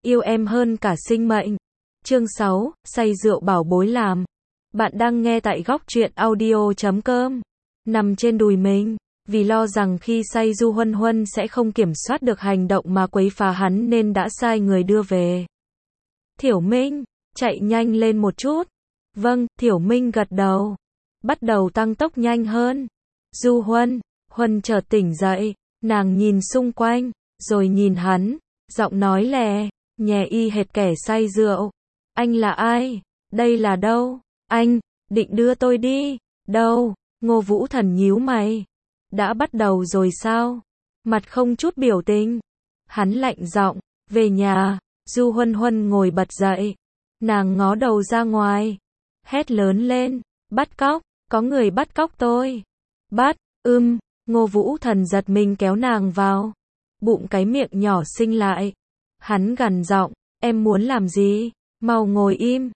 yêu em hơn cả sinh mệnh. Chương 6, say rượu bảo bối làm. Bạn đang nghe tại góc truyện audio.com. Nằm trên đùi mình, vì lo rằng khi say Du Huân Huân sẽ không kiểm soát được hành động mà quấy phá hắn nên đã sai người đưa về. Thiểu Minh, chạy nhanh lên một chút. Vâng, Thiểu Minh gật đầu. Bắt đầu tăng tốc nhanh hơn. Du Huân, Huân chợt tỉnh dậy, nàng nhìn xung quanh, rồi nhìn hắn, giọng nói lè, nhè y hệt kẻ say rượu. Anh là ai? Đây là đâu? Anh, định đưa tôi đi. Đâu? Ngô Vũ Thần nhíu mày. Đã bắt đầu rồi sao? Mặt không chút biểu tình. Hắn lạnh giọng, về nhà. Du Huân Huân ngồi bật dậy. Nàng ngó đầu ra ngoài. Hét lớn lên, bắt cóc, có người bắt cóc tôi. Bắt, Ngô Vũ Thần giật mình kéo nàng vào. Bụng cái miệng nhỏ xinh lại. Hắn gằn giọng, em muốn làm gì? Mau ngồi im,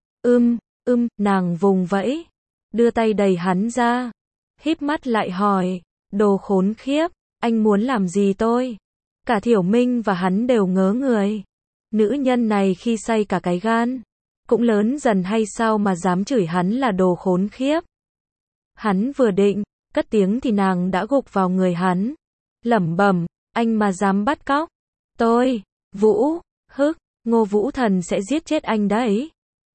nàng vùng vẫy. Đưa tay đẩy hắn ra. Híp mắt lại hỏi, đồ khốn khiếp, anh muốn làm gì tôi? Cả Thiểu Minh và hắn đều ngớ người. Nữ nhân này khi say cả cái gan. Cũng lớn dần hay sao mà dám chửi hắn là đồ khốn khiếp. Hắn vừa định cất tiếng thì nàng đã gục vào người hắn. Lẩm bẩm, anh mà dám bắt cóc tôi, Vũ, Ngô Vũ Thần sẽ giết chết anh đấy.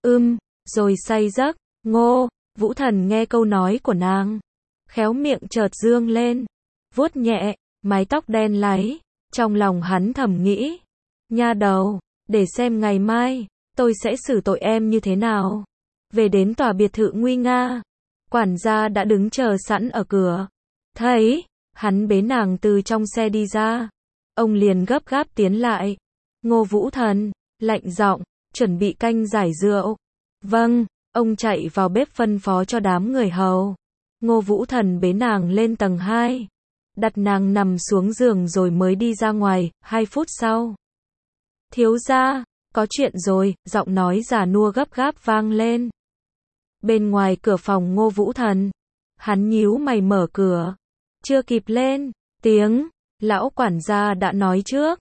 Rồi say giấc. Ngô Vũ Thần nghe câu nói của nàng, khéo miệng chợt dương lên, vuốt nhẹ mái tóc đen láy. Trong lòng hắn thầm nghĩ, nha đầu, để xem ngày mai tôi sẽ xử tội em như thế nào. Về đến tòa biệt thự nguy nga, quản gia đã đứng chờ sẵn ở cửa. Thấy hắn bế nàng từ trong xe đi ra, ông liền gấp gáp tiến lại. Ngô Vũ Thần lạnh giọng, chuẩn bị canh giải rượu. Vâng. Ông chạy vào bếp phân phó cho đám người hầu. Ngô Vũ Thần bế nàng lên tầng 2, đặt nàng nằm xuống giường rồi mới đi ra ngoài. 2 phút sau, thiếu gia, có chuyện rồi, giọng nói già nua gấp gáp vang lên. Bên ngoài cửa phòng Ngô Vũ Thần, hắn nhíu mày mở cửa. Chưa kịp lên tiếng, lão quản gia đã nói trước.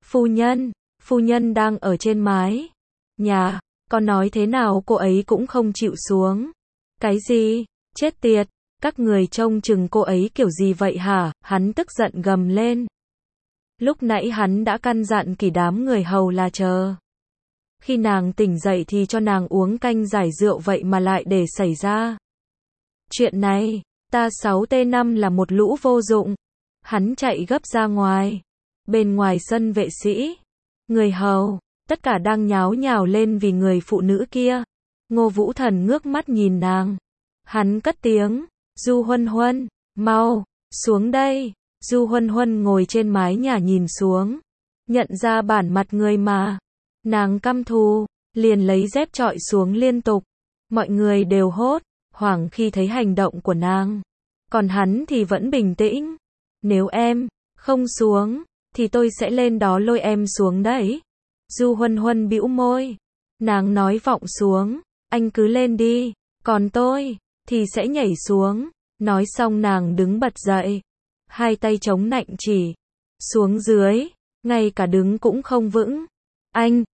Phu nhân đang ở trên mái nhà, con nói thế nào cô ấy cũng không chịu xuống. Cái gì? Chết tiệt, các người trông chừng cô ấy kiểu gì vậy hả? Hắn tức giận gầm lên. Lúc nãy hắn đã căn dặn kỹ đám người hầu là chờ khi nàng tỉnh dậy thì cho nàng uống canh giải rượu, vậy mà lại để xảy ra chuyện này. Ta 6T5 là một lũ vô dụng. Hắn chạy gấp ra ngoài. Bên ngoài sân vệ sĩ, người hầu tất cả đang nháo nhào lên vì người phụ nữ kia. Ngô Vũ Thần ngước mắt nhìn nàng. Hắn cất tiếng, Du Huân Huân, mau xuống đây. Du Huân Huân ngồi trên mái nhà nhìn xuống, nhận ra bản mặt người mà nàng căm thù, liền lấy dép chọi xuống liên tục. Mọi người đều hốt hoảng khi thấy hành động của nàng, còn hắn thì vẫn bình tĩnh. Nếu em không xuống thì tôi sẽ lên đó lôi em xuống đấy. Du Huân Huân bĩu môi. Nàng nói vọng xuống, anh cứ lên đi, còn tôi thì sẽ nhảy xuống. Nói xong nàng đứng bật dậy, 2 tay chống nạnh chỉ xuống dưới, ngay cả đứng cũng không vững. Anh,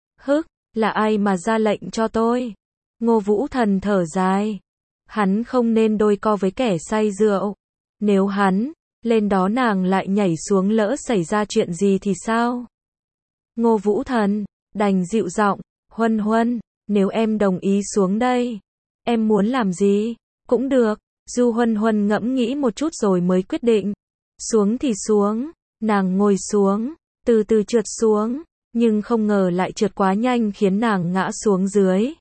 là ai mà ra lệnh cho tôi? Ngô Vũ Thần thở dài. Hắn không nên đôi co với kẻ say rượu. Nếu hắn lên đó nàng lại nhảy xuống, lỡ xảy ra chuyện gì thì sao? Ngô Vũ Thần đành dịu giọng, Huân Huân, nếu em đồng ý xuống đây, em muốn làm gì cũng được. Du Huân Huân ngẫm nghĩ một chút rồi mới quyết định. Xuống thì xuống. Nàng ngồi xuống, từ từ trượt xuống, nhưng không ngờ lại trượt quá nhanh khiến nàng ngã xuống dưới.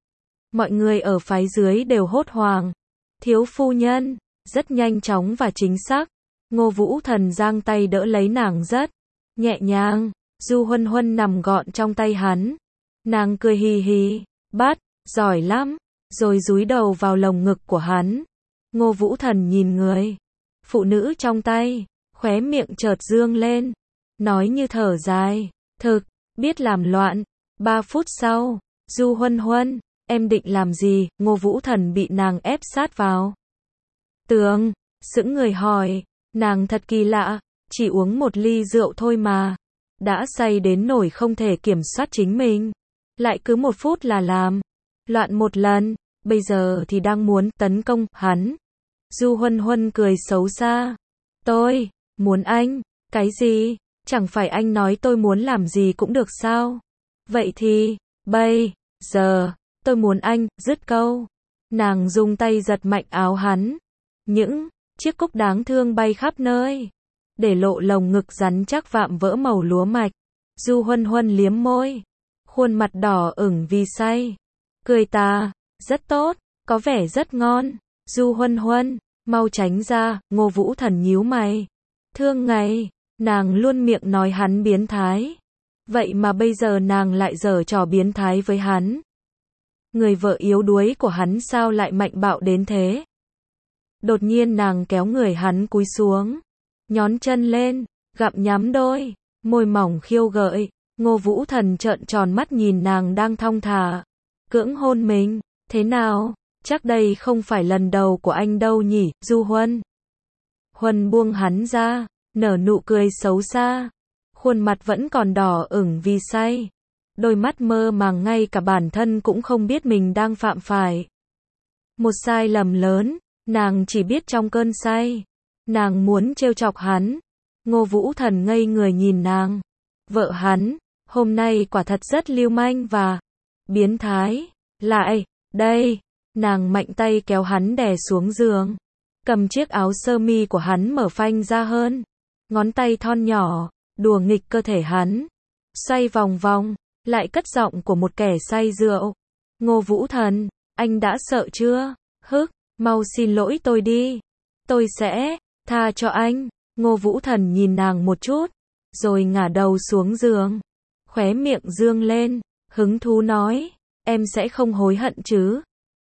Mọi người ở phái dưới đều hốt hoảng. Thiếu phu nhân, rất nhanh chóng và chính xác. Ngô Vũ Thần giang tay đỡ lấy nàng rất nhẹ nhàng. Du Huân Huân nằm gọn trong tay hắn. Nàng cười hì hì, bắt, giỏi lắm, rồi dúi đầu vào lồng ngực của hắn. Ngô Vũ Thần nhìn người phụ nữ trong tay, khóe miệng chợt dương lên, nói như thở dài, thực biết làm loạn. 3 phút sau, Du Huân Huân, em định làm gì? Ngô Vũ Thần bị nàng ép sát vào tường, sững người hỏi. Nàng thật kỳ lạ, chỉ uống 1 ly rượu thôi mà đã say đến nỗi không thể kiểm soát chính mình. Lại cứ 1 phút là làm loạn một lần, bây giờ thì đang muốn tấn công hắn. Du Huân Huân cười xấu xa. Tôi muốn anh, cái gì? Chẳng phải anh nói tôi muốn làm gì cũng được sao? Vậy thì, bây giờ, tôi muốn anh, dứt câu. Nàng dùng tay giật mạnh áo hắn. Những chiếc cúc đáng thương bay khắp nơi, để lộ lồng ngực rắn chắc vạm vỡ màu lúa mạch. Du Huân Huân liếm môi, khuôn mặt đỏ ửng vì say. Cười ta, rất tốt, có vẻ rất ngon. Du Huân Huân, mau tránh ra, Ngô Vũ Thần nhíu mày. Thương ngày, nàng luôn miệng nói hắn biến thái. Vậy mà bây giờ nàng lại giở trò biến thái với hắn. Người vợ yếu đuối của hắn sao lại mạnh bạo đến thế? Đột nhiên nàng kéo người hắn cúi xuống, nhón chân lên, gặm nhắm đôi môi mỏng khiêu gợi. Ngô Vũ Thần trợn tròn mắt nhìn nàng đang thong thả cưỡng hôn mình. Thế nào? Chắc đây không phải lần đầu của anh đâu nhỉ? Du Huân Huân buông hắn ra, nở nụ cười xấu xa. Khuôn mặt vẫn còn đỏ ửng vì say. Đôi mắt mơ màng, ngay cả bản thân cũng không biết mình đang phạm phải một sai lầm lớn. Nàng chỉ biết trong cơn say, nàng muốn trêu chọc hắn. Ngô Vũ Thần ngây người nhìn nàng. Vợ hắn, hôm nay quả thật rất lưu manh và biến thái. Lại, đây, nàng mạnh tay kéo hắn đè xuống giường, cầm chiếc áo sơ mi của hắn mở phanh ra hơn. Ngón tay thon nhỏ, đùa nghịch cơ thể hắn, xoay vòng vòng, lại cất giọng của một kẻ say rượu. Ngô Vũ Thần, anh đã sợ chưa? Hức, mau xin lỗi tôi đi. Tôi sẽ tha cho anh. Ngô Vũ Thần nhìn nàng một chút, rồi ngả đầu xuống giường, khóe miệng dương lên, hứng thú nói, em sẽ không hối hận chứ?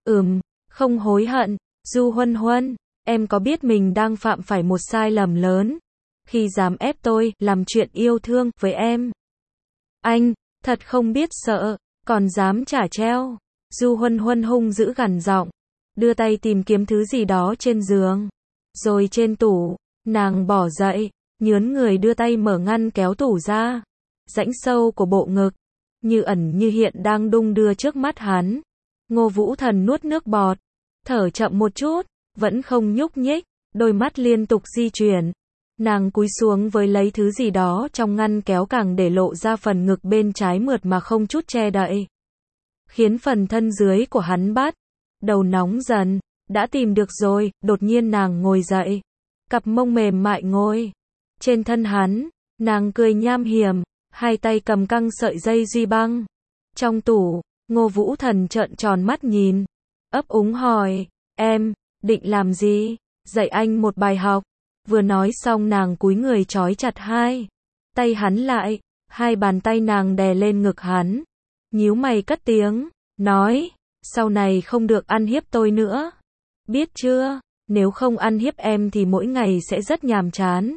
Không hối hận. Du Huân Huân, em có biết mình đang phạm phải một sai lầm lớn khi dám ép tôi làm chuyện yêu thương với em? Anh thật không biết sợ, còn dám trả treo. Du Huân Huân hung dữ gằn giọng, đưa tay tìm kiếm thứ gì đó trên giường, rồi trên tủ. Nàng bỏ dậy, nhướn người đưa tay mở ngăn kéo tủ ra. Rãnh sâu của bộ ngực, như ẩn như hiện đang đung đưa trước mắt hắn. Ngô Vũ Thần nuốt nước bọt, thở chậm một chút, vẫn không nhúc nhích, đôi mắt liên tục di chuyển. Nàng cúi xuống với lấy thứ gì đó trong ngăn kéo, càng để lộ ra phần ngực bên trái mượt mà không chút che đậy, khiến phần thân dưới của hắn bắt đầu nóng dần. Đã tìm được rồi. Đột nhiên nàng ngồi dậy, cặp mông mềm mại ngồi trên thân hắn. Nàng cười nham hiểm, hai tay cầm căng sợi dây duy băng trong tủ. Ngô Vũ Thần trợn tròn mắt nhìn, ấp úng hỏi, em định làm gì? Dạy anh một bài học. Vừa nói xong nàng cúi người trói chặt hai tay hắn lại, hai bàn tay nàng đè lên ngực hắn, nhíu mày cất tiếng, nói, sau này không được ăn hiếp tôi nữa. Biết chưa? Nếu không ăn hiếp em thì mỗi ngày sẽ rất nhàm chán.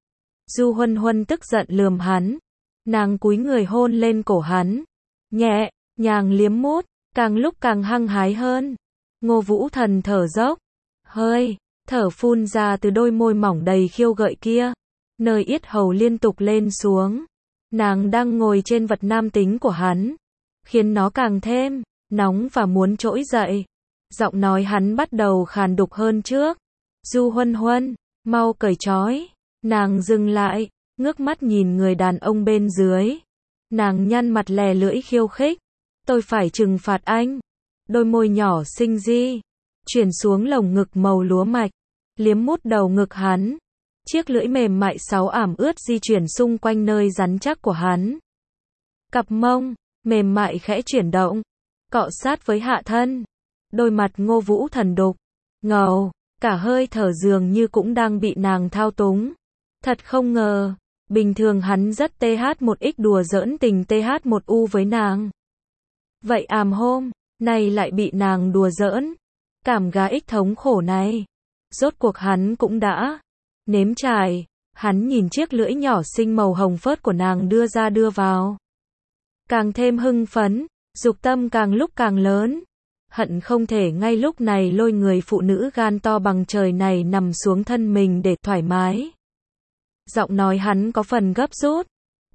Du Huân Huân tức giận lườm hắn. Nàng cúi người hôn lên cổ hắn, nhẹ nhàng liếm mút, càng lúc càng hăng hái hơn. Ngô Vũ Thần thở dốc, hơi thở phun ra từ đôi môi mỏng đầy khiêu gợi kia, nơi yết hầu liên tục lên xuống. Nàng đang ngồi trên vật nam tính của hắn, khiến nó càng thêm nóng và muốn trỗi dậy. Giọng nói hắn bắt đầu khàn đục hơn trước. Du Huân Huân, mau cởi trói. Nàng dừng lại, ngước mắt nhìn người đàn ông bên dưới. Nàng nhăn mặt lè lưỡi khiêu khích. Tôi phải trừng phạt anh. Đôi môi nhỏ xinh di chuyển xuống lồng ngực màu lúa mạch, liếm mút đầu ngực hắn. Chiếc lưỡi mềm mại sáu ảm ướt di chuyển xung quanh nơi rắn chắc của hắn. Cặp mông mềm mại khẽ chuyển động, cọ sát với hạ thân. Đôi mặt Ngô Vũ Thần đục ngầu, cả hơi thở dường như cũng đang bị nàng thao túng. Thật không ngờ, bình thường hắn rất th1x đùa giỡn tình th1u với nàng. Vậy hôm nay lại bị nàng đùa giỡn. Cảm gá ích thống khổ này, rốt cuộc hắn cũng đã nếm trải. Hắn nhìn chiếc lưỡi nhỏ xinh màu hồng phớt của nàng đưa ra đưa vào, càng thêm hưng phấn, dục tâm càng lúc càng lớn. Hận không thể ngay lúc này lôi người phụ nữ gan to bằng trời này nằm xuống thân mình để thoải mái. Giọng nói hắn có phần gấp rút,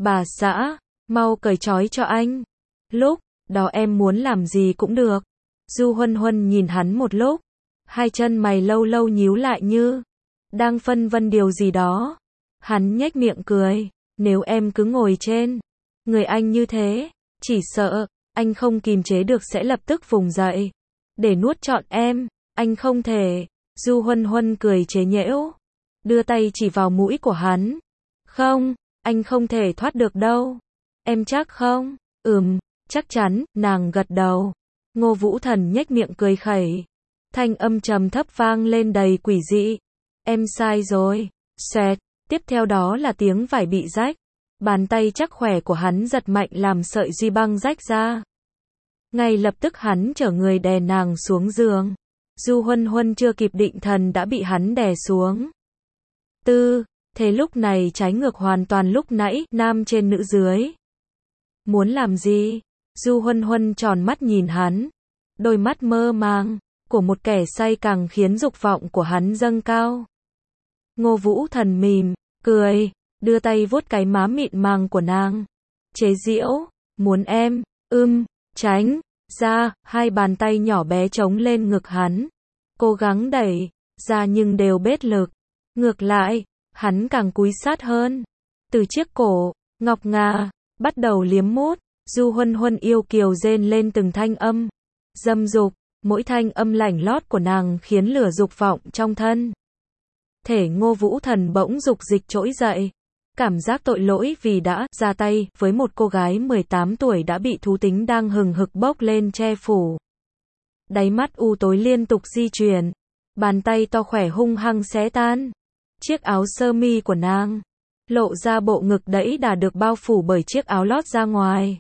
Bà xã, mau cởi trói cho anh. Lúc đó em muốn làm gì cũng được. Du Huân Huân nhìn hắn một lúc, hai chân mày lâu lâu nhíu lại như đang phân vân điều gì đó. Hắn nhếch miệng cười, nếu em cứ ngồi trên người anh như thế, chỉ sợ anh không kìm chế được sẽ lập tức vùng dậy để nuốt trọn em, anh không thể. Du Huân Huân cười chế nhẽo, đưa tay chỉ vào mũi của hắn. Không, anh không thể thoát được đâu. Em chắc không? Chắc chắn, nàng gật đầu. Ngô Vũ Thần nhếch miệng cười khẩy. Thanh âm trầm thấp vang lên đầy quỷ dị. Em sai rồi. Xoẹt, tiếp theo đó là tiếng vải bị rách. Bàn tay chắc khỏe của hắn giật mạnh làm sợi duy băng rách ra. Ngay lập tức hắn chở người đè nàng xuống giường. Du Huân Huân chưa kịp định thần đã bị hắn đè xuống. Thế lúc này trái ngược hoàn toàn lúc nãy, nam trên nữ dưới. Muốn làm gì? Du Huân Huân tròn mắt nhìn hắn. Đôi mắt mơ màng của một kẻ say càng khiến dục vọng của hắn dâng cao. Ngô Vũ Thần mỉm cười, đưa tay vuốt cái má mịn màng của nàng. Chế giễu, muốn em, tránh ra, hai bàn tay nhỏ bé chống lên ngực hắn. Cố gắng đẩy ra nhưng đều bết lực. Ngược lại, hắn càng cúi sát hơn. Từ chiếc cổ ngọc ngà bắt đầu liếm mút, Du Huân Huân yêu kiều rên lên từng thanh âm dâm dục, mỗi thanh âm lảnh lót của nàng khiến lửa dục vọng trong thân thể Ngô Vũ Thần bỗng dục dịch trỗi dậy. Cảm giác tội lỗi vì đã ra tay với một cô gái 18 tuổi đã bị thú tính đang hừng hực bốc lên che phủ. Đáy mắt u tối liên tục di chuyển, bàn tay to khỏe hung hăng xé tan chiếc áo sơ mi của nàng, lộ ra bộ ngực đẫy đà được bao phủ bởi chiếc áo lót ra ngoài.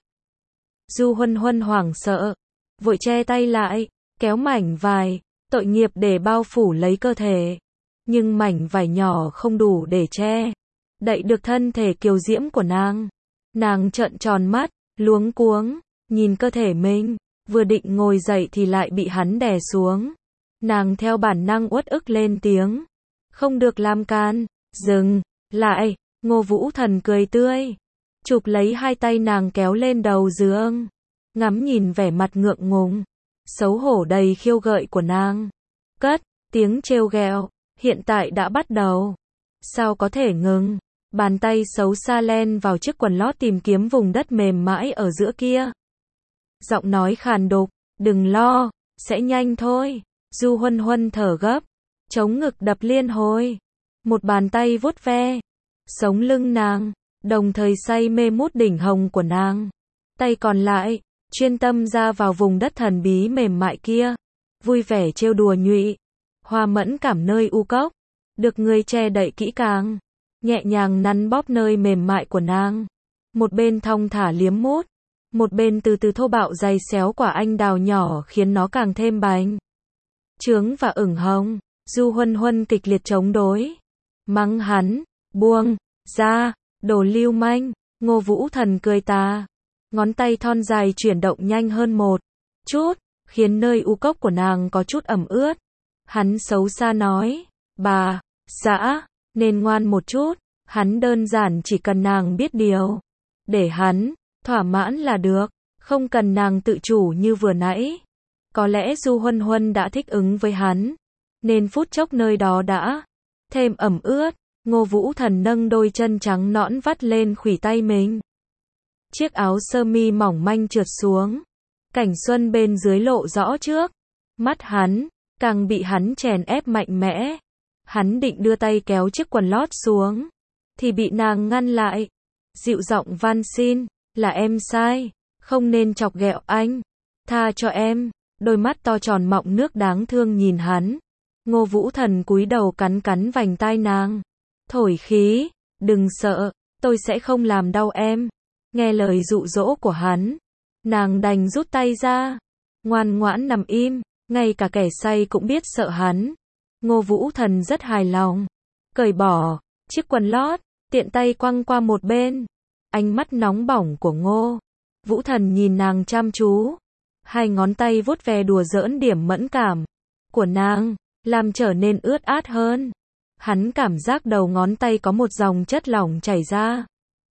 Du Huân Huân hoảng sợ, vội che tay lại, kéo mảnh vải tội nghiệp để bao phủ lấy cơ thể, nhưng mảnh vải nhỏ không đủ để che đậy được thân thể kiều diễm của nàng. Nàng trợn tròn mắt, luống cuống nhìn cơ thể mình, vừa định ngồi dậy thì lại bị hắn đè xuống. Nàng theo bản năng uất ức lên tiếng, không được làm can, dừng lại. Ngô Vũ Thần cười tươi, chụp lấy hai tay nàng kéo lên đầu giường, ngắm nhìn vẻ mặt ngượng ngùng, xấu hổ đầy khiêu gợi của nàng. Cất tiếng trêu ghẹo, hiện tại đã bắt đầu, sao có thể ngừng? Bàn tay xấu xa len vào chiếc quần lót tìm kiếm vùng đất mềm mại ở giữa kia. Giọng nói khàn đục, đừng lo, sẽ nhanh thôi. Du Huân Huân thở gấp, chống ngực đập liên hồi. Một bàn tay vuốt ve sống lưng nàng, đồng thời say mê mút đỉnh hồng của nàng. Tay còn lại chuyên tâm ra vào vùng đất thần bí mềm mại kia, vui vẻ trêu đùa nhụy, hoa mẫn cảm nơi u cốc, được người che đậy kỹ càng, nhẹ nhàng nắn bóp nơi mềm mại của nàng. Một bên thong thả liếm mút, một bên từ từ thô bạo giày xéo quả anh đào nhỏ khiến nó càng thêm bành trướng và ửng hồng. Du Huân Huân kịch liệt chống đối, mắng hắn, buông ra, đồ lưu manh. Ngô Vũ Thần cười tà, ngón tay thon dài chuyển động nhanh hơn một chút, khiến nơi u cốc của nàng có chút ẩm ướt. Hắn xấu xa nói, bà xã nên ngoan một chút. Hắn đơn giản chỉ cần nàng biết điều để hắn thỏa mãn là được, không cần nàng tự chủ như vừa nãy. Có lẽ Du Huân Huân đã thích ứng với hắn, nên phút chốc nơi đó đã thêm ẩm ướt. Ngô Vũ Thần nâng đôi chân trắng nõn vắt lên khuỷu tay mình. Chiếc áo sơ mi mỏng manh trượt xuống, cảnh xuân bên dưới lộ rõ trước mắt hắn, càng bị hắn chèn ép mạnh mẽ. Hắn định đưa tay kéo chiếc quần lót xuống, thì bị nàng ngăn lại, dịu giọng van xin, là em sai, không nên chọc ghẹo anh, tha cho em. Đôi mắt to tròn mọng nước đáng thương nhìn hắn. Ngô Vũ Thần cúi đầu cắn cắn vành tai nàng, thổi khí, đừng sợ, tôi sẽ không làm đau em. Nghe lời dụ dỗ của hắn, nàng đành rút tay ra, ngoan ngoãn nằm im. Ngay cả kẻ say cũng biết sợ hắn. Ngô Vũ Thần rất hài lòng, cởi bỏ chiếc quần lót, tiện tay quăng qua một bên. Ánh mắt nóng bỏng của Ngô Vũ Thần nhìn nàng chăm chú, hai ngón tay vuốt ve đùa giỡn điểm mẫn cảm của nàng, làm trở nên ướt át hơn. Hắn cảm giác đầu ngón tay có một dòng chất lỏng chảy ra.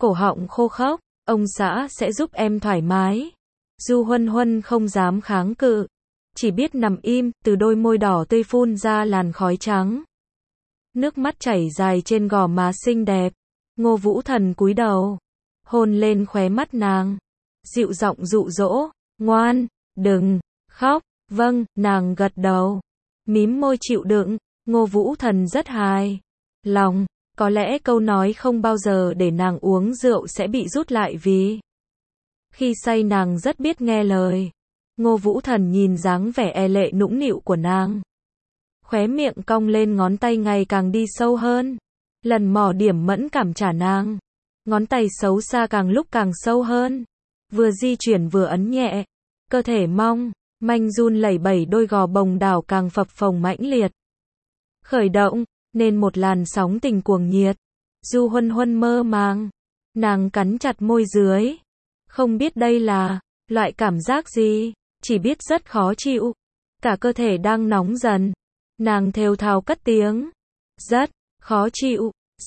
cổ họng khô khốc, ông xã sẽ giúp em thoải mái. Du Huân Huân không dám kháng cự, chỉ biết nằm im, từ đôi môi đỏ tươi phun ra làn khói trắng. Nước mắt chảy dài trên gò má xinh đẹp. Ngô Vũ Thần cúi đầu, hôn lên khóe mắt nàng, dịu giọng dụ dỗ, ngoan, đừng khóc. Vâng, nàng gật đầu, mím môi chịu đựng. Ngô Vũ Thần rất hài lòng, có lẽ câu nói không bao giờ để nàng uống rượu sẽ bị rút lại vì khi say nàng rất biết nghe lời. Ngô Vũ Thần nhìn dáng vẻ e lệ nũng nịu của nàng, khóe miệng cong lên, ngón tay ngày càng đi sâu hơn, lần mò điểm mẫn cảm trả nàng. Ngón tay xấu xa càng lúc càng sâu hơn, vừa di chuyển vừa ấn nhẹ, cơ thể mong manh run lẩy bẩy, đôi gò bồng đảo càng phập phồng mãnh liệt. Khởi động nên một làn sóng tình cuồng nhiệt. Du Huân Huân mơ màng, nàng cắn chặt môi dưới, không biết đây là loại cảm giác gì, chỉ biết rất khó chịu, cả cơ thể đang nóng dần. Nàng thều thào cất tiếng, rất khó chịu.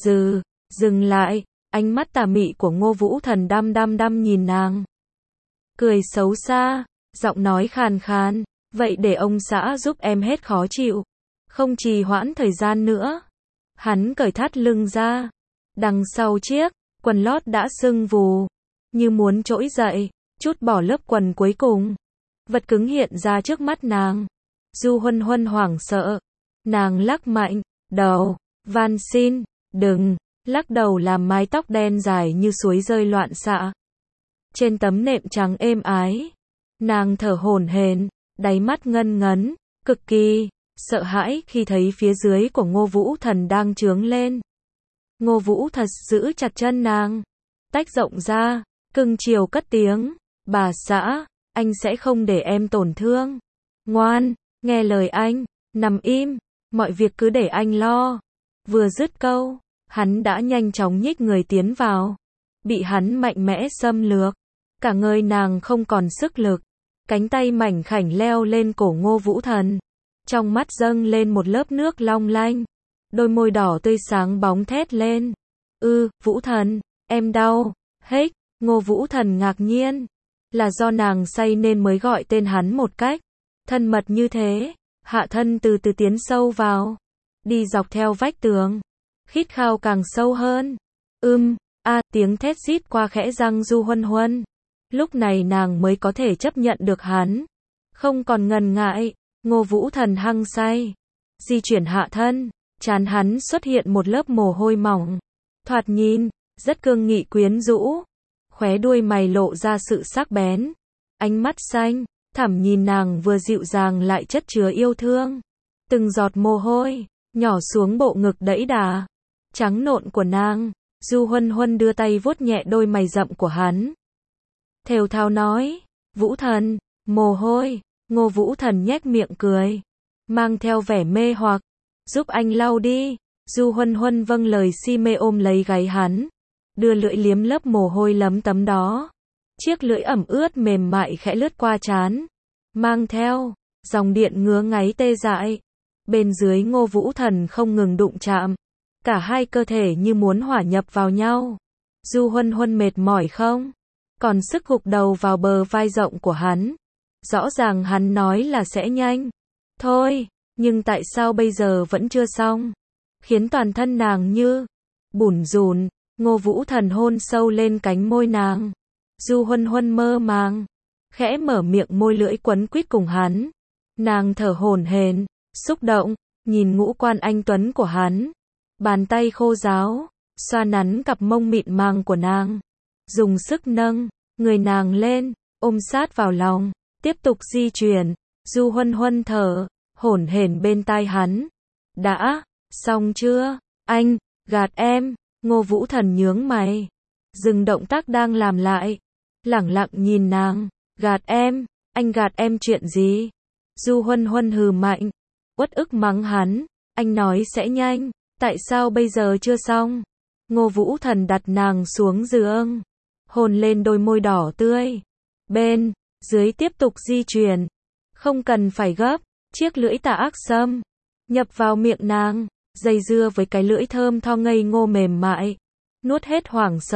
Dừng lại. Ánh mắt tà mị của Ngô Vũ Thần đăm nhìn nàng, cười xấu xa, giọng nói khàn khàn, vậy để ông xã giúp em hết khó chịu. Không trì hoãn thời gian nữa, hắn cởi thắt lưng ra, đằng sau chiếc quần lót đã sưng vù, như muốn trỗi dậy, trút bỏ lớp quần cuối cùng. Vật cứng hiện ra trước mắt nàng. Du Huân Huân hoảng sợ, nàng lắc mạnh đầu, van xin, đừng. Lắc đầu làm mái tóc đen dài như suối rơi loạn xạ trên tấm nệm trắng êm ái. Nàng thở hổn hển, đáy mắt ngân ngấn, cực kỳ sợ hãi khi thấy phía dưới của Ngô Vũ Thần đang trướng lên. Ngô Vũ thật giữ chặt chân nàng, tách rộng ra, cưng chiều cất tiếng, bà xã, anh sẽ không để em tổn thương. Ngoan, nghe lời anh, nằm im, mọi việc cứ để anh lo. Vừa dứt câu, hắn đã nhanh chóng nhích người tiến vào. Bị hắn mạnh mẽ xâm lược, cả người nàng không còn sức lực. Cánh tay mảnh khảnh leo lên cổ Ngô Vũ Thần, trong mắt dâng lên một lớp nước long lanh, đôi môi đỏ tươi sáng bóng thét lên. Vũ Thần, em đau. Hếch. Ngô Vũ Thần ngạc nhiên, là do nàng say nên mới gọi tên hắn một cách thân mật như thế. Hạ thân từ từ tiến sâu vào, đi dọc theo vách tường, khít khao càng sâu hơn. Tiếng thét rít qua khẽ răng Du Huân Huân. Lúc này nàng mới có thể chấp nhận được hắn, không còn ngần ngại. Ngô Vũ Thần hăng say, di chuyển hạ thân, trán hắn xuất hiện một lớp mồ hôi mỏng, thoạt nhìn rất cương nghị quyến rũ. Khóe đuôi mày lộ ra sự sắc bén, ánh mắt xanh thẳm nhìn nàng vừa dịu dàng lại chất chứa yêu thương. Từng giọt mồ hôi nhỏ xuống bộ ngực đẫy đà trắng nộn của nàng. Du Huân Huân đưa tay vuốt nhẹ đôi mày rậm của hắn, thều thào nói, Vũ Thần, mồ hôi. Ngô Vũ Thần nhếch miệng cười, mang theo vẻ mê hoặc, giúp anh lau đi. Du Huân Huân vâng lời si mê ôm lấy gáy hắn, đưa lưỡi liếm lớp mồ hôi lấm tấm đó. Chiếc lưỡi ẩm ướt mềm mại khẽ lướt qua trán, mang theo dòng điện ngứa ngáy tê dại. Bên dưới Ngô Vũ Thần không ngừng đụng chạm, cả hai cơ thể như muốn hòa nhập vào nhau. Du Huân Huân mệt mỏi không còn sức gục đầu vào bờ vai rộng của hắn. Rõ ràng hắn nói là sẽ nhanh thôi, nhưng tại sao bây giờ vẫn chưa xong, khiến toàn thân nàng như bủn rủn. Ngô Vũ Thần hôn sâu lên cánh môi nàng. Du Huân Huân mơ màng, khẽ mở miệng, môi lưỡi quấn quýt cùng hắn. Nàng thở hổn hển, xúc động, nhìn ngũ quan anh tuấn của hắn. Bàn tay khô ráo xoa nắn cặp mông mịn màng của nàng, dùng sức nâng người nàng lên, ôm sát vào lòng, tiếp tục di chuyển. Du Huân Huân thở hổn hển bên tai hắn, đã xong chưa? Anh gạt em. Ngô Vũ Thần nhướng mày, dừng động tác đang làm lại, lẳng lặng nhìn nàng. Gạt em? Anh gạt em chuyện gì? Du Huân Huân hừ mạnh, uất ức mắng hắn, anh nói sẽ nhanh, tại sao bây giờ chưa xong? Ngô Vũ Thần đặt nàng xuống giường, hôn lên đôi môi đỏ tươi. Bên dưới tiếp tục di chuyển, không cần phải gấp. Chiếc lưỡi tà ác xâm nhập vào miệng nàng, dây dưa với cái lưỡi thơm tho ngây ngô mềm mại, nuốt hết hoảng sợ.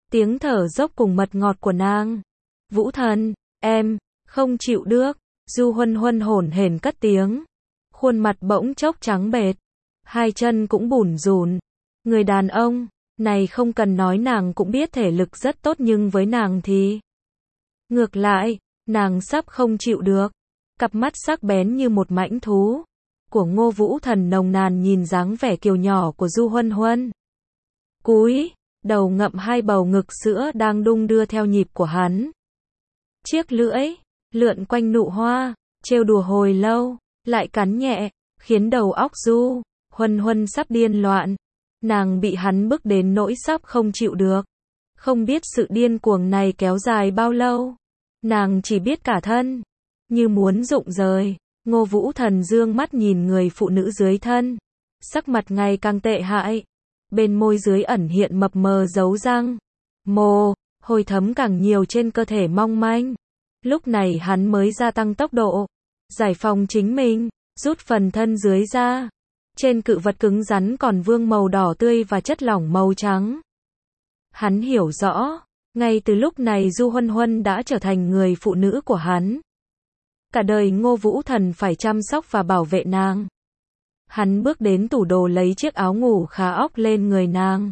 tiếng thở dốc cùng mật ngọt của nàng. Vũ Thần, em, không chịu được. Du Huân Huân hổn hển cất tiếng. Khuôn mặt bỗng chốc trắng bệch. Hai chân cũng bủn rủn. Người đàn ông này không cần nói nàng cũng biết thể lực rất tốt nhưng với nàng thì ngược lại, nàng sắp không chịu được. Cặp mắt sắc bén như một mãnh thú của Ngô Vũ Thần nồng nàn nhìn dáng vẻ kiều nhỏ của Du Huân Huân. Cúi đầu ngậm hai bầu ngực sữa đang đung đưa theo nhịp của hắn. Chiếc lưỡi lượn quanh nụ hoa, trêu đùa hồi lâu, lại cắn nhẹ, khiến đầu óc Du Huân Huân sắp điên loạn. Nàng bị hắn bức đến nỗi sắp không chịu được. Không biết sự điên cuồng này kéo dài bao lâu. Nàng chỉ biết cả thân như muốn rụng rời. Ngô Vũ Thần dương mắt nhìn người phụ nữ dưới thân. Sắc mặt ngày càng tệ hại. Bên môi dưới ẩn hiện mập mờ dấu răng. Mồ hôi thấm càng nhiều trên cơ thể mong manh. Lúc này hắn mới gia tăng tốc độ. Giải phóng chính mình, rút phần thân dưới ra. Trên cự vật cứng rắn còn vương màu đỏ tươi và chất lỏng màu trắng. Hắn hiểu rõ, ngay từ lúc này Du Huân Huân đã trở thành người phụ nữ của hắn. Cả đời Ngô Vũ Thần phải chăm sóc và bảo vệ nàng. Hắn bước đến tủ đồ lấy chiếc áo ngủ khá óc lên người nàng.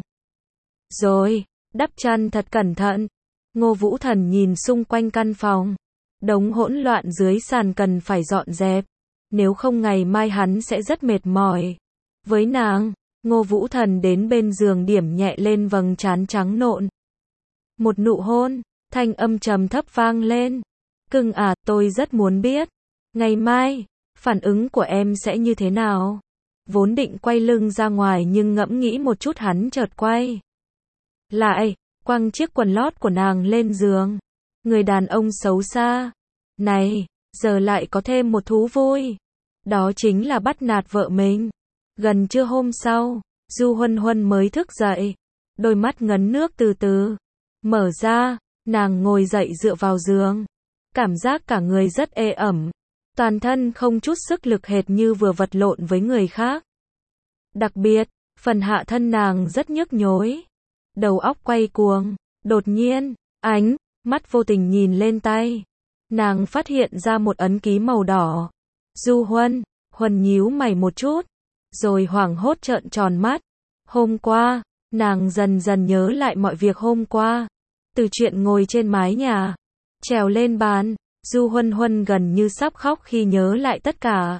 Rồi, đắp chăn thật cẩn thận. Ngô Vũ Thần nhìn xung quanh căn phòng. Đống hỗn loạn dưới sàn cần phải dọn dẹp. Nếu không ngày mai hắn sẽ rất mệt mỏi. Với nàng, Ngô Vũ Thần đến bên giường điểm nhẹ lên vầng trán trắng nộn. Một nụ hôn, thanh âm trầm thấp vang lên. Cưng à, tôi rất muốn biết. Ngày mai, phản ứng của em sẽ như thế nào? Vốn định quay lưng ra ngoài nhưng ngẫm nghĩ một chút hắn chợt quay lại, quăng chiếc quần lót của nàng lên giường. Người đàn ông xấu xa này, giờ lại có thêm một thú vui. Đó chính là bắt nạt vợ mình. Gần trưa hôm sau, Du Huân Huân mới thức dậy. Đôi mắt ngấn nước từ từ mở ra, nàng ngồi dậy dựa vào giường. Cảm giác cả người rất ê ẩm. Toàn thân không chút sức lực hệt như vừa vật lộn với người khác. Đặc biệt, phần hạ thân nàng rất nhức nhối. Đầu óc quay cuồng. Đột nhiên, ánh mắt vô tình nhìn lên tay. Nàng phát hiện ra một ấn ký màu đỏ. Du Huân Huân nhíu mày một chút, rồi hoảng hốt trợn tròn mắt. Hôm qua, nàng dần dần nhớ lại mọi việc hôm qua. Từ chuyện ngồi trên mái nhà, trèo lên bàn, Du Huân Huân gần như sắp khóc khi nhớ lại tất cả.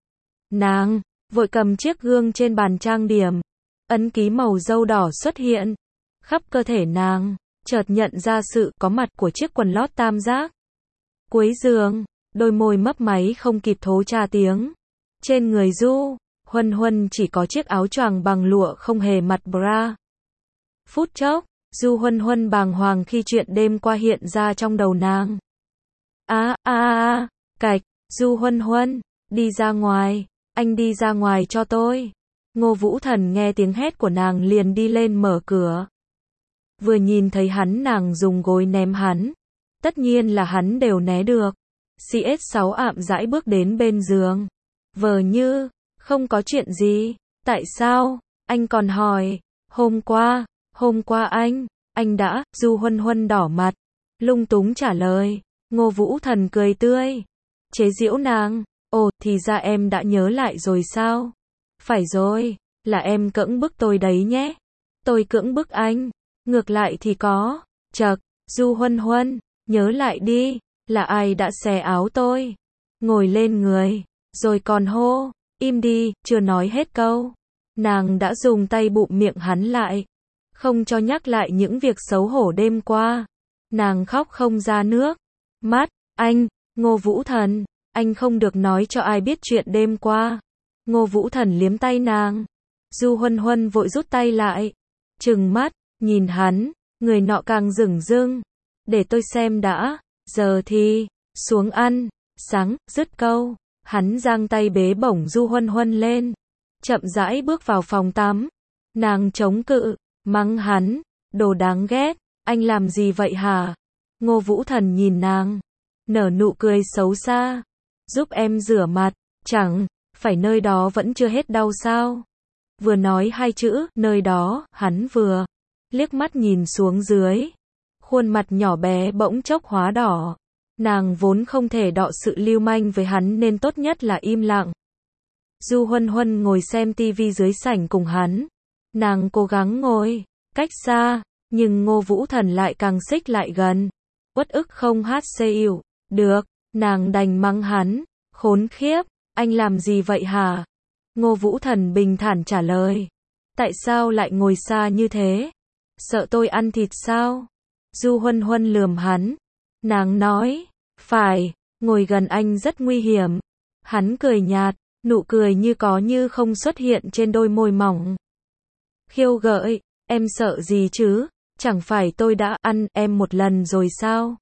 Nàng vội cầm chiếc gương trên bàn trang điểm. Ấn ký màu dâu đỏ xuất hiện khắp cơ thể nàng, chợt nhận ra sự có mặt của chiếc quần lót tam giác. Cuối giường, đôi môi mấp máy không kịp thốt ra tiếng. Trên người Du Huân Huân chỉ có chiếc áo choàng bằng lụa không hề mặt bra. Phút chốc, Du Huân Huân bàng hoàng khi chuyện đêm qua hiện ra trong đầu nàng. Cạch, Du Huân Huân, đi ra ngoài, anh đi ra ngoài cho tôi. Ngô Vũ Thần nghe tiếng hét của nàng liền đi lên mở cửa. Vừa nhìn thấy hắn nàng dùng gối ném hắn. Tất nhiên là hắn đều né được. CS6 ạm dãi bước đến bên giường. Vờ như không có chuyện gì. Tại sao? Anh còn hỏi. Hôm qua anh đã. Du Huân Huân đỏ mặt, lung túng trả lời. Ngô Vũ Thần cười tươi, chế giễu nàng. Ồ, thì ra em đã nhớ lại rồi sao? Phải rồi, là em cưỡng bức tôi đấy nhé. Tôi cưỡng bức anh. Ngược lại thì có. Chậc, Du Huân Huân, nhớ lại đi, là ai đã xé áo tôi? Ngồi lên người, rồi còn hô, im đi, chưa nói hết câu. Nàng đã dùng tay bụm miệng hắn lại, không cho nhắc lại những việc xấu hổ đêm qua. Nàng khóc không ra nước mắt. Anh, Ngô Vũ Thần, anh không được nói cho ai biết chuyện đêm qua. Ngô Vũ Thần liếm tay nàng. Du Huân Huân vội rút tay lại, trừng mắt nhìn hắn, người nọ càng rửng rưng. Để tôi xem đã, giờ thì xuống ăn sáng. Dứt câu, hắn giang tay bế bổng Du Huân Huân lên, chậm rãi bước vào phòng tắm. Nàng chống cự, mắng hắn, đồ đáng ghét, anh làm gì vậy hả? Ngô Vũ Thần nhìn nàng, nở nụ cười xấu xa. Giúp em rửa mặt, chẳng phải nơi đó vẫn chưa hết đau sao? Vừa nói hai chữ nơi đó, hắn vừa liếc mắt nhìn xuống dưới. Khuôn mặt nhỏ bé bỗng chốc hóa đỏ. Nàng vốn không thể đọ sự lưu manh với hắn nên tốt nhất là im lặng. Du Huân Huân ngồi xem tivi dưới sảnh cùng hắn. Nàng cố gắng ngồi cách xa, nhưng Ngô Vũ Thần lại càng xích lại gần. Uất ức không hát xêu. Được, nàng đành mắng hắn. Khốn khiếp, anh làm gì vậy hả? Ngô Vũ Thần bình thản trả lời. Tại sao lại ngồi xa như thế? Sợ tôi ăn thịt sao? Du Huân Huân lườm hắn. Nàng nói, phải, ngồi gần anh rất nguy hiểm. Hắn cười nhạt, nụ cười như có như không xuất hiện trên đôi môi mỏng. Khiêu gợi, em sợ gì chứ? Chẳng phải tôi đã ăn em một lần rồi sao?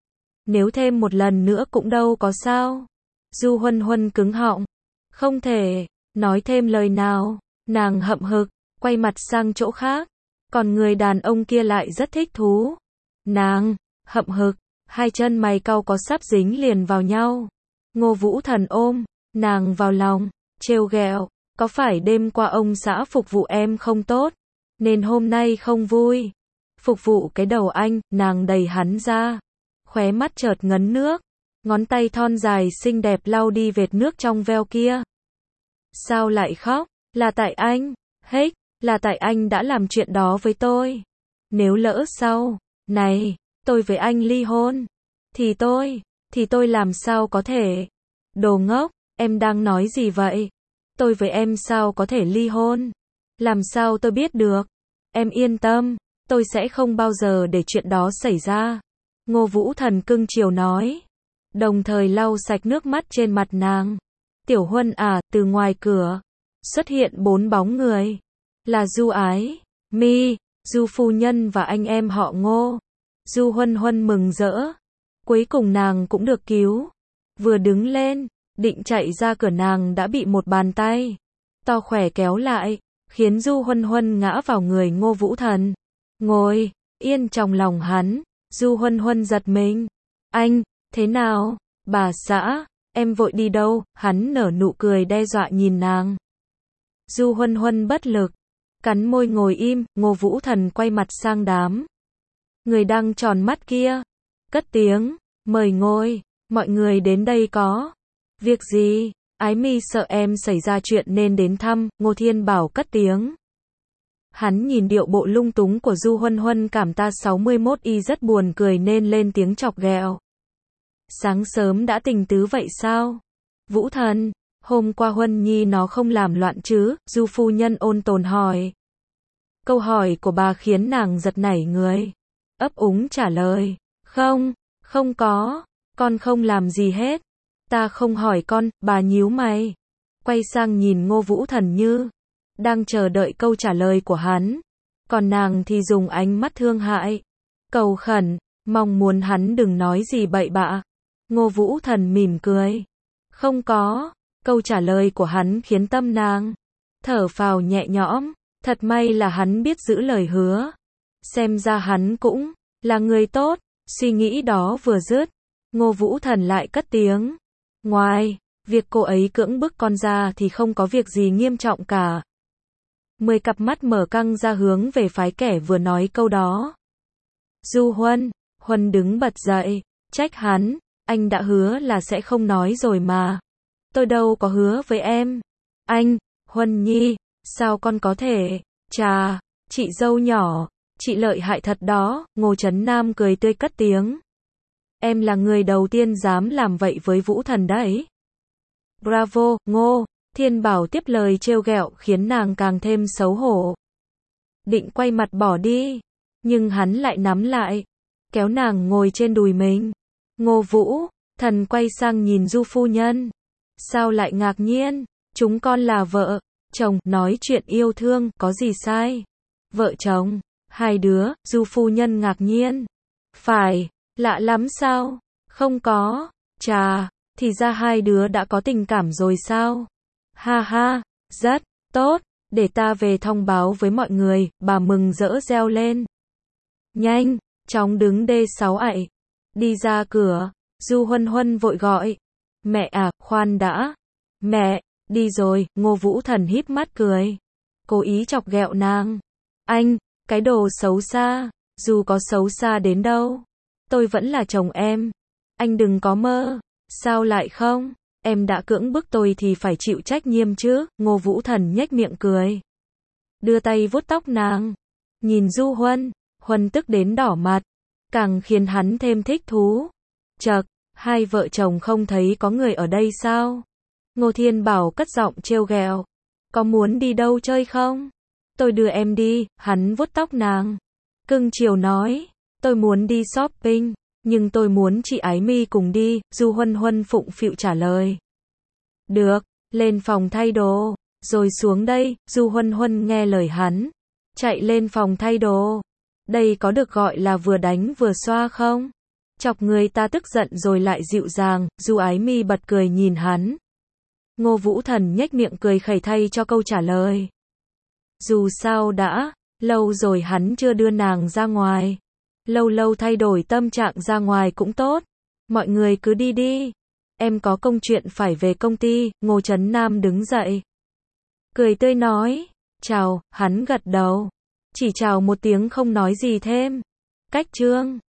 Nếu thêm một lần nữa cũng đâu có sao. Du Huân Huân cứng họng. Không thể nói thêm lời nào. Nàng hậm hực, quay mặt sang chỗ khác. Còn người đàn ông kia lại rất thích thú. Nàng hậm hực, hai chân mày cau có sắp dính liền vào nhau. Ngô Vũ Thần ôm nàng vào lòng, trêu ghẹo, có phải đêm qua ông xã phục vụ em không tốt, nên hôm nay không vui? Phục vụ cái đầu anh, nàng đẩy hắn ra, khóe mắt chợt ngấn nước, ngón tay thon dài xinh đẹp lau đi vệt nước trong veo kia. Sao lại khóc? Là tại anh, hết, là tại anh đã làm chuyện đó với tôi. Nếu lỡ sau này tôi với anh ly hôn, thì tôi làm sao có thể? Đồ ngốc, em đang nói gì vậy? Tôi với em sao có thể ly hôn? Làm sao tôi biết được? Em yên tâm, tôi sẽ không bao giờ để chuyện đó xảy ra. Ngô Vũ Thần cưng chiều nói, đồng thời lau sạch nước mắt trên mặt nàng. Tiểu Huân à, từ ngoài cửa xuất hiện 4 bóng người. Là Du Ái Mi, Du phu nhân và anh em họ Ngô. Du Huân Huân mừng rỡ. Cuối cùng nàng cũng được cứu. Vừa đứng lên, định chạy ra cửa nàng đã bị một bàn tay to khỏe kéo lại, khiến Du Huân Huân ngã vào người Ngô Vũ Thần. Ngồi yên trong lòng hắn. Du Huân Huân giật mình. Anh, thế nào? Bà xã, em vội đi đâu? Hắn nở nụ cười đe dọa nhìn nàng. Du Huân Huân bất lực, cắn môi ngồi im. Ngô Vũ Thần quay mặt sang đám người đang tròn mắt kia, cất tiếng, mời ngồi, mọi người đến đây có việc gì? Ái Mi sợ em xảy ra chuyện nên đến thăm. Ngô Thiên Bảo cất tiếng. Hắn nhìn điệu bộ lung túng của Du Huân Huân cảm ta 61Y rất buồn cười nên lên tiếng chọc ghẹo. Sáng sớm đã tình tứ vậy sao? Vũ Thần, hôm qua Huân Nhi nó không làm loạn chứ? Du phu nhân ôn tồn hỏi. Câu hỏi của bà khiến nàng giật nảy người. Ấp úng trả lời. Không có, con không làm gì hết. Ta không hỏi con. Bà nhíu mày, quay sang nhìn Ngô Vũ Thần như đang chờ đợi câu trả lời của hắn. Còn nàng thì dùng ánh mắt thương hại, cầu khẩn, mong muốn hắn đừng nói gì bậy bạ. Ngô Vũ Thần mỉm cười. Không có. Câu trả lời của hắn khiến tâm nàng thở phào nhẹ nhõm. Thật may là hắn biết giữ lời hứa. Xem ra hắn cũng là người tốt. Suy nghĩ đó vừa dứt, Ngô Vũ Thần lại cất tiếng. Ngoài việc cô ấy cưỡng bức con ra thì không có việc gì nghiêm trọng cả. 10 cặp mắt mở căng ra hướng về phái kẻ vừa nói câu đó. Du Huân đứng bật dậy, trách hắn. Anh đã hứa là sẽ không nói rồi mà. Tôi đâu có hứa với em. Anh, Huân Nhi, sao con có thể? Chà, chị dâu nhỏ, chị lợi hại thật đó. Ngô Trấn Nam cười tươi cất tiếng. Em là người đầu tiên dám làm vậy với Vũ Thần đấy. Bravo, Ngô Thiên Bảo tiếp lời trêu ghẹo khiến nàng càng thêm xấu hổ. Định quay mặt bỏ đi, nhưng hắn lại nắm lại, kéo nàng ngồi trên đùi mình. Ngô Vũ Thần quay sang nhìn Du phu nhân. Sao lại ngạc nhiên? Chúng con là vợ chồng, nói chuyện yêu thương, có gì sai? Vợ chồng, hai đứa. Du phu nhân ngạc nhiên. Phải, lạ lắm sao? Không có. Chà, thì ra hai đứa đã có tình cảm rồi sao? Ha ha, rất tốt, để ta về thông báo với mọi người. Bà mừng rỡ reo lên. Nhanh chóng đứng D6 ạy, đi ra cửa. Du Huân Huân vội gọi. Mẹ à, khoan đã. Mẹ, đi rồi. Ngô Vũ Thần híp mắt cười, cố ý chọc ghẹo nàng. Anh, Cái đồ xấu xa, dù có xấu xa đến đâu, tôi vẫn là chồng em. Anh đừng có mơ. Sao lại không? Em đã cưỡng bức tôi thì phải chịu trách nhiệm chứ. Ngô Vũ Thần nhếch miệng cười. Đưa tay vuốt tóc nàng. Nhìn Du Huân, Huân tức đến đỏ mặt. Càng khiến hắn thêm thích thú. Chậc, hai vợ chồng không thấy có người ở đây sao? Ngô Thiên Bảo cất giọng trêu ghẹo. Có muốn đi đâu chơi không? Tôi đưa em đi. Hắn vuốt tóc nàng. Cưng chiều nói. Tôi muốn đi shopping. Nhưng tôi muốn chị Ái Mi cùng đi. Du Huân Huân phụng phịu trả lời. Được, lên phòng thay đồ. Rồi xuống đây. Du Huân Huân nghe lời hắn. Chạy lên phòng thay đồ. Đây có được gọi là vừa đánh vừa xoa không? Chọc người ta tức giận rồi lại dịu dàng. Du Ái Mi bật cười nhìn hắn. Ngô Vũ Thần nhếch miệng cười khẩy thay cho câu trả lời. Dù sao đã lâu rồi hắn chưa đưa nàng ra ngoài. Lâu lâu thay đổi tâm trạng ra ngoài cũng tốt. Mọi người cứ đi đi. Em có công chuyện phải về công ty. Ngô Trấn Nam đứng dậy. Cười tươi nói. Chào, hắn gật đầu. Chỉ chào một tiếng không nói gì thêm. Cách chương